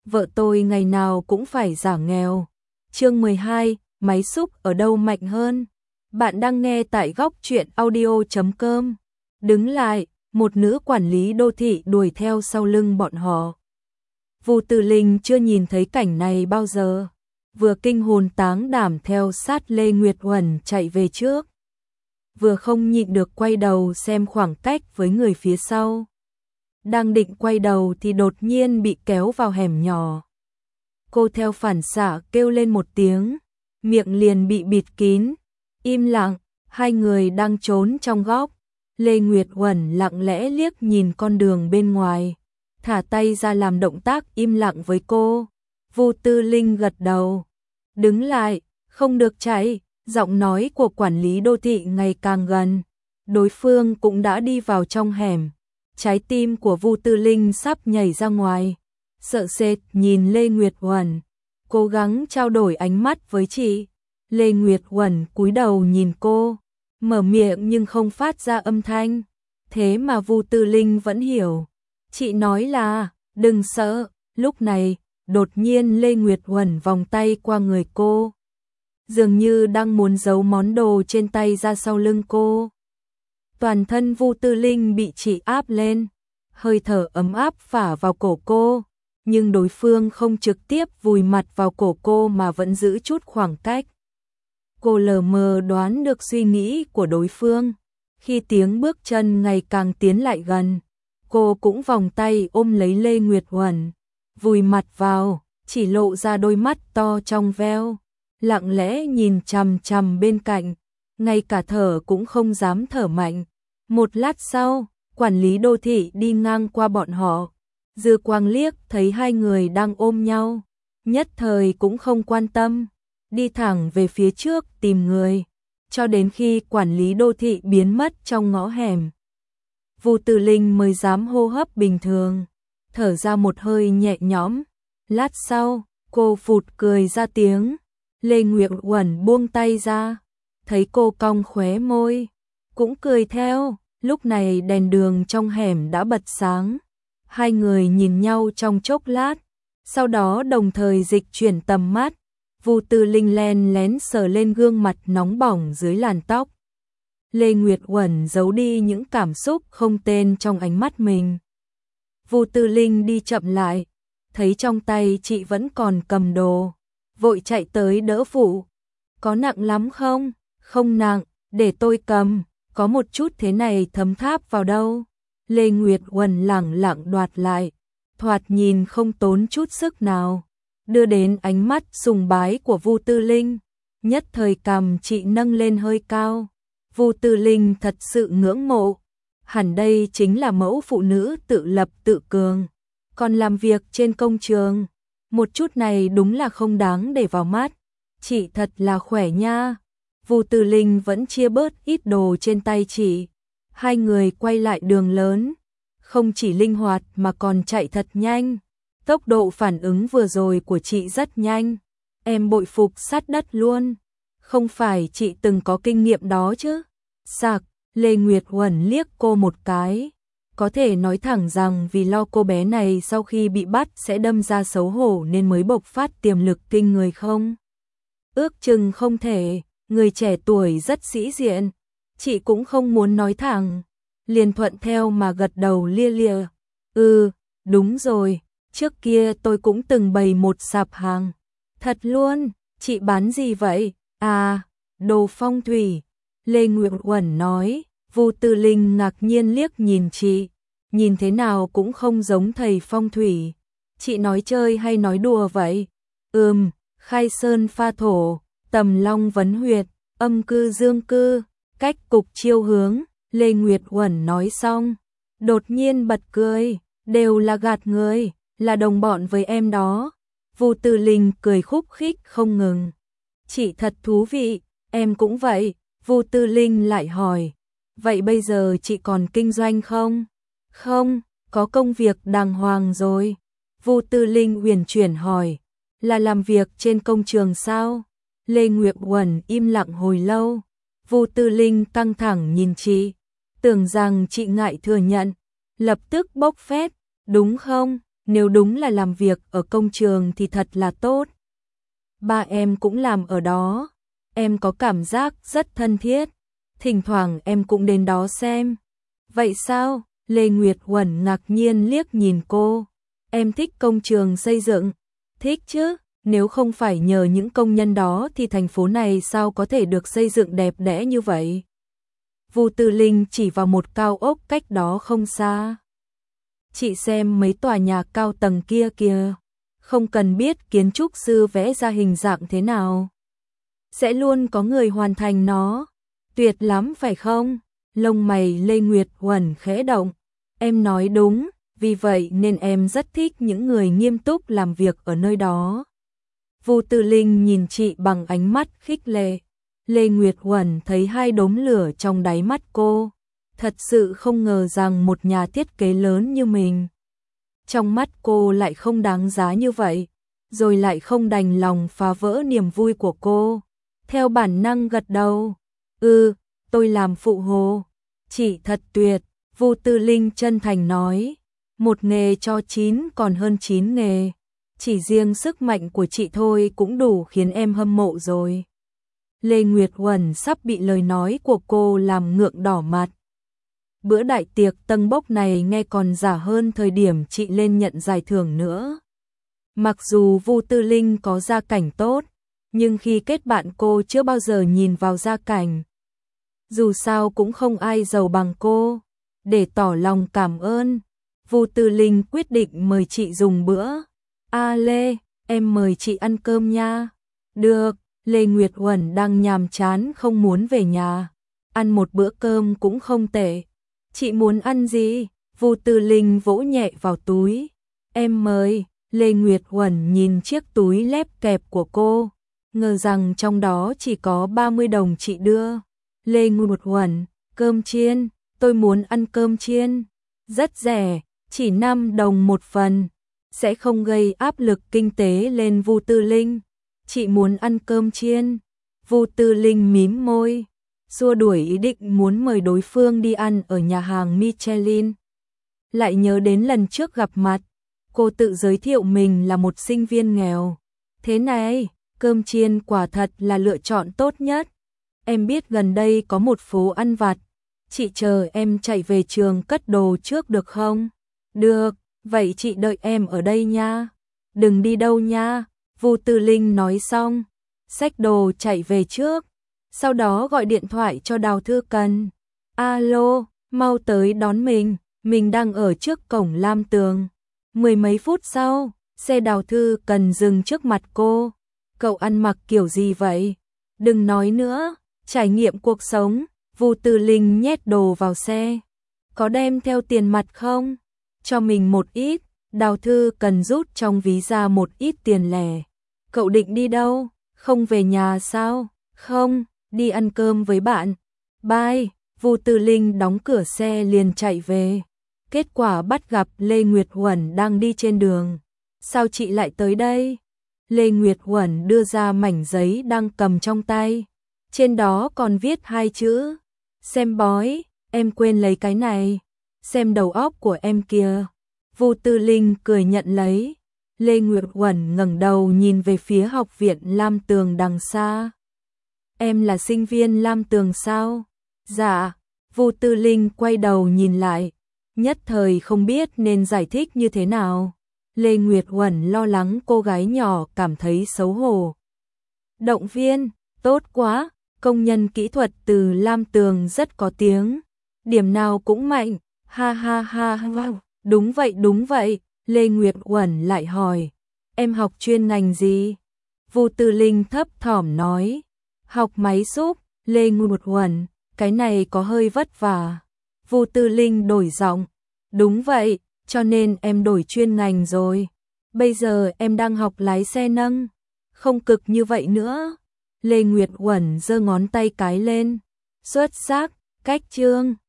vợ tôi ngày nào cũng phải giả nghèo. Chương 12, máy xúc ở đâu mạnh hơn? Bạn đang nghe tại góc truyện audio.com. Đứng lại, một nữ quản lý đô thị đuổi theo sau lưng bọn họ. Vu Tư Linh chưa nhìn thấy cảnh này bao giờ, vừa kinh hồn táng đảm theo sát Lê Nguyệt Uẩn chạy về trước, vừa không nhịn được quay đầu xem khoảng cách với người phía sau. Đang định quay đầu thì đột nhiên bị kéo vào hẻm nhỏ. Cô theo phản xạ kêu lên một tiếng, miệng liền bị bịt kín. Im lặng, hai người đang trốn trong góc. Lê Nguyệt Uẩn lặng lẽ liếc nhìn con đường bên ngoài, thả tay ra làm động tác im lặng với cô. Vu Tư Linh gật đầu. Đứng lại, không được chạy. Giọng nói của quản lý đô thị ngày càng gần. Đối phương cũng đã đi vào trong hẻm. Trái tim của Vu Tư Linh sắp nhảy ra ngoài. Sợ sệt nhìn Lê Nguyệt Uẩn, cố gắng trao đổi ánh mắt với chị. Lê Nguyệt Uẩn cúi đầu nhìn cô, mở miệng nhưng không phát ra âm thanh. Thế mà Vu Tư Linh vẫn hiểu. Chị nói là, đừng sợ. Lúc này, đột nhiên Lê Nguyệt Uẩn vòng tay qua người cô, dường như đang muốn giấu món đồ trên tay ra sau lưng cô. Toàn thân Vu Tư Linh bị chị áp lên, hơi thở ấm áp phả vào cổ cô, nhưng đối phương không trực tiếp vùi mặt vào cổ cô mà vẫn giữ chút khoảng cách. Cô lờ mờ đoán được suy nghĩ của đối phương. Khi tiếng bước chân ngày càng tiến lại gần, cô cũng vòng tay ôm lấy Lê Nguyệt Uẩn, vùi mặt vào, chỉ lộ ra đôi mắt to trong veo, lặng lẽ nhìn chằm chằm bên cạnh, ngay cả thở cũng không dám thở mạnh. Một lát sau, quản lý đô thị đi ngang qua bọn họ, dư quang liếc thấy hai người đang ôm nhau, nhất thời cũng không quan tâm, đi thẳng về phía trước tìm người, cho đến khi quản lý đô thị biến mất trong ngõ hẻm. Vu Tư Linh mới dám hô hấp bình thường, thở ra một hơi nhẹ nhõm. Lát sau, cô phụt cười ra tiếng. Lê Nguyệt Uẩn buông tay ra, thấy cô cong khóe môi, cũng cười theo. Lúc này đèn đường trong hẻm đã bật sáng. Hai người nhìn nhau trong chốc lát, sau đó đồng thời dịch chuyển tầm mắt. Vu Tư Linh len lén sờ lên gương mặt nóng bỏng dưới làn tóc. Lê Nguyệt Uẩn giấu đi những cảm xúc không tên trong ánh mắt mình. Vu Tư Linh đi chậm lại, thấy trong tay chị vẫn còn cầm đồ, vội chạy tới đỡ phụ. Có nặng lắm không? Không nặng, để tôi cầm. Có một chút thế này thấm tháp vào đâu. Lê Nguyệt Uẩn lẳng lặng đoạt lại, thoạt nhìn không tốn chút sức nào, đưa đến ánh mắt sùng bái của Vu Tư Linh. Nhất thời cằm chị nâng lên hơi cao. Vu Tư Linh thật sự ngưỡng mộ. Hẳn đây chính là mẫu phụ nữ tự lập tự cường, còn làm việc trên công trường. Một chút này đúng là không đáng để vào mắt. Chị thật là khỏe nha. Vu Tư Linh vẫn chia bớt ít đồ trên tay chị. Hai người quay lại đường lớn, không chỉ linh hoạt mà còn chạy thật nhanh. Tốc độ phản ứng vừa rồi của chị rất nhanh, em bội phục sát đất luôn. Không phải chị từng có kinh nghiệm đó chứ? Sạc, Lê Nguyệt Uẩn liếc cô một cái. Có thể nói thẳng rằng vì lo cô bé này sau khi bị bắt sẽ đâm ra xấu hổ nên mới bộc phát tiềm lực kinh người không? Ước chừng không thể, người trẻ tuổi rất sĩ diện. Chị cũng không muốn nói thẳng, liền thuận theo mà gật đầu lia lịa. Đúng rồi, trước kia tôi cũng từng bày một sạp hàng. Thật luôn, chị bán gì vậy? À, đồ phong thủy. Lê Nguyệt Uẩn nói. Vu Tư Linh ngạc nhiên liếc nhìn chị, nhìn thế nào cũng không giống thầy phong thủy. Chị nói chơi hay nói đùa vậy? Khai sơn pha thổ, tầm long vấn huyệt, âm cư dương cư, cách cục chiêu hướng. Lê Nguyệt Uẩn nói xong, đột nhiên bật cười. Đều là gạt người, là đồng bọn với em đó. Vu Tư Linh cười khúc khích không ngừng. Chị thật thú vị, em cũng vậy. Vu Tư Linh lại hỏi, vậy bây giờ chị còn kinh doanh không? Không, có công việc đàng hoàng rồi. Vu Tư Linh uyển chuyển hỏi, là làm việc trên công trường sao? Lê Nguyệt Uẩn im lặng hồi lâu. Vu Tư Linh căng thẳng nhìn chị, tưởng rằng chị ngại thừa nhận, lập tức bốc phét, đúng không? Nếu đúng là làm việc ở công trường thì thật là tốt. Ba em cũng làm ở đó, em có cảm giác rất thân thiết, thỉnh thoảng em cũng đến đó xem. Vậy sao? Lê Nguyệt Huẩn ngạc nhiên liếc nhìn cô. Em thích công trường xây dựng. Thích chứ, nếu không phải nhờ những công nhân đó thì thành phố này sao có thể được xây dựng đẹp đẽ như vậy? Vu Tư Linh chỉ vào một cao ốc cách đó không xa. Chị xem mấy tòa nhà cao tầng kia kìa, không cần biết kiến trúc sư vẽ ra hình dạng thế nào, sẽ luôn có người hoàn thành nó. Tuyệt lắm phải không? Lông mày Lê Nguyệt Huẩn khẽ động. Em nói đúng, vì vậy nên em rất thích những người nghiêm túc làm việc ở nơi đó. Vu Tư Linh nhìn chị bằng ánh mắt khích lệ. Lê Nguyệt Huẩn thấy hai đốm lửa trong đáy mắt cô. Thật sự không ngờ rằng một nhà thiết kế lớn như mình, trong mắt cô lại không đáng giá như vậy, rồi lại không đành lòng phá vỡ niềm vui của cô. Theo bản năng gật đầu. Tôi làm phụ hồ. Chị thật tuyệt, Vu Tư Linh chân thành nói. Một nghề cho 9 còn hơn 9 nghề. Chỉ riêng sức mạnh của chị thôi cũng đủ khiến em hâm mộ rồi. Lê Nguyệt Huẩn sắp bị lời nói của cô làm ngượng đỏ mặt. Bữa đại tiệc tâng bốc này nghe còn giả hơn thời điểm chị lên nhận giải thưởng nữa. Mặc dù Vu Tư Linh có gia cảnh tốt, nhưng khi kết bạn cô chưa bao giờ nhìn vào gia cảnh. Dù sao cũng không ai giàu bằng cô. Để tỏ lòng cảm ơn, Vu Tư Linh quyết định mời chị dùng bữa. Lê, em mời chị ăn cơm nha. Được, Lê Nguyệt Huẩn đang nhàm chán không muốn về nhà. Ăn một bữa cơm cũng không tệ. Chị muốn ăn gì? Vu Tư Linh vỗ nhẹ vào túi. Em mời. Lê Nguyệt Huẩn nhìn chiếc túi lép kẹp của cô, ngờ rằng trong đó chỉ có 30 đồng chị đưa. Lê Nguyệt Huẩn, cơm chiên, tôi muốn ăn cơm chiên. Rất rẻ, chỉ 5 đồng một phần, sẽ không gây áp lực kinh tế lên Vu Tư Linh. Chị muốn ăn cơm chiên. Vu Tư Linh mím môi, xua đuổi ý định muốn mời đối phương đi ăn ở nhà hàng Michelin. Lại nhớ đến lần trước gặp mặt, cô tự giới thiệu mình là một sinh viên nghèo. Thế này, cơm chiên quả thật là lựa chọn tốt nhất. Em biết gần đây có một phố ăn vặt, chị chờ em chạy về trường cất đồ trước được không? Được, vậy chị đợi em ở đây nha. Đừng đi đâu nha. Vu Tư Linh nói xong, xách đồ chạy về trước, sau đó gọi điện thoại cho Đào Thư Cần. Alo, mau tới đón mình đang ở trước cổng Lam Tường. 10 mấy phút sau, xe Đào Thư Cần dừng trước mặt cô. Cậu ăn mặc kiểu gì vậy? Đừng nói nữa, trải nghiệm cuộc sống. Vu Tư Linh nhét đồ vào xe. Có đem theo tiền mặt không? Cho mình một ít. Đào Thư Cần rút trong ví ra một ít tiền lẻ. Cậu định đi đâu? Không về nhà sao? Không, đi ăn cơm với bạn. Bye. Vu Tư Linh đóng cửa xe liền chạy về. Kết quả bắt gặp Lê Nguyệt Huẩn đang đi trên đường. Sao chị lại tới đây? Lê Nguyệt Huẩn đưa ra mảnh giấy đang cầm trong tay. Trên đó còn viết 2 chữ. Xem bói, em quên lấy cái này. Xem đầu óc của em kìa. Vu Tư Linh cười nhận lấy. Lê Nguyệt Huẩn ngẩng đầu nhìn về phía học viện Lam Tường đằng xa. Em là sinh viên Lam Tường sao? Dạ. Vu Tư Linh quay đầu nhìn lại, nhất thời không biết nên giải thích như thế nào. Lê Nguyệt Huẩn lo lắng cô gái nhỏ cảm thấy xấu hổ. Động viên, tốt quá, công nhân kỹ thuật từ Lam Tường rất có tiếng, điểm nào cũng mạnh, ha ha ha ha. Đúng vậy, Lê Nguyệt Huẩn lại hỏi, em học chuyên ngành gì? Vu Tư Linh thấp thỏm nói, học máy xúc. Lê Nguyệt Huẩn, cái này có hơi vất vả. Vu Tư Linh đổi giọng, đúng vậy, cho nên em đổi chuyên ngành rồi. Bây giờ em đang học lái xe nâng, không cực như vậy nữa. Lê Nguyệt Huẩn giơ ngón tay cái lên, xuất sắc, cách chương.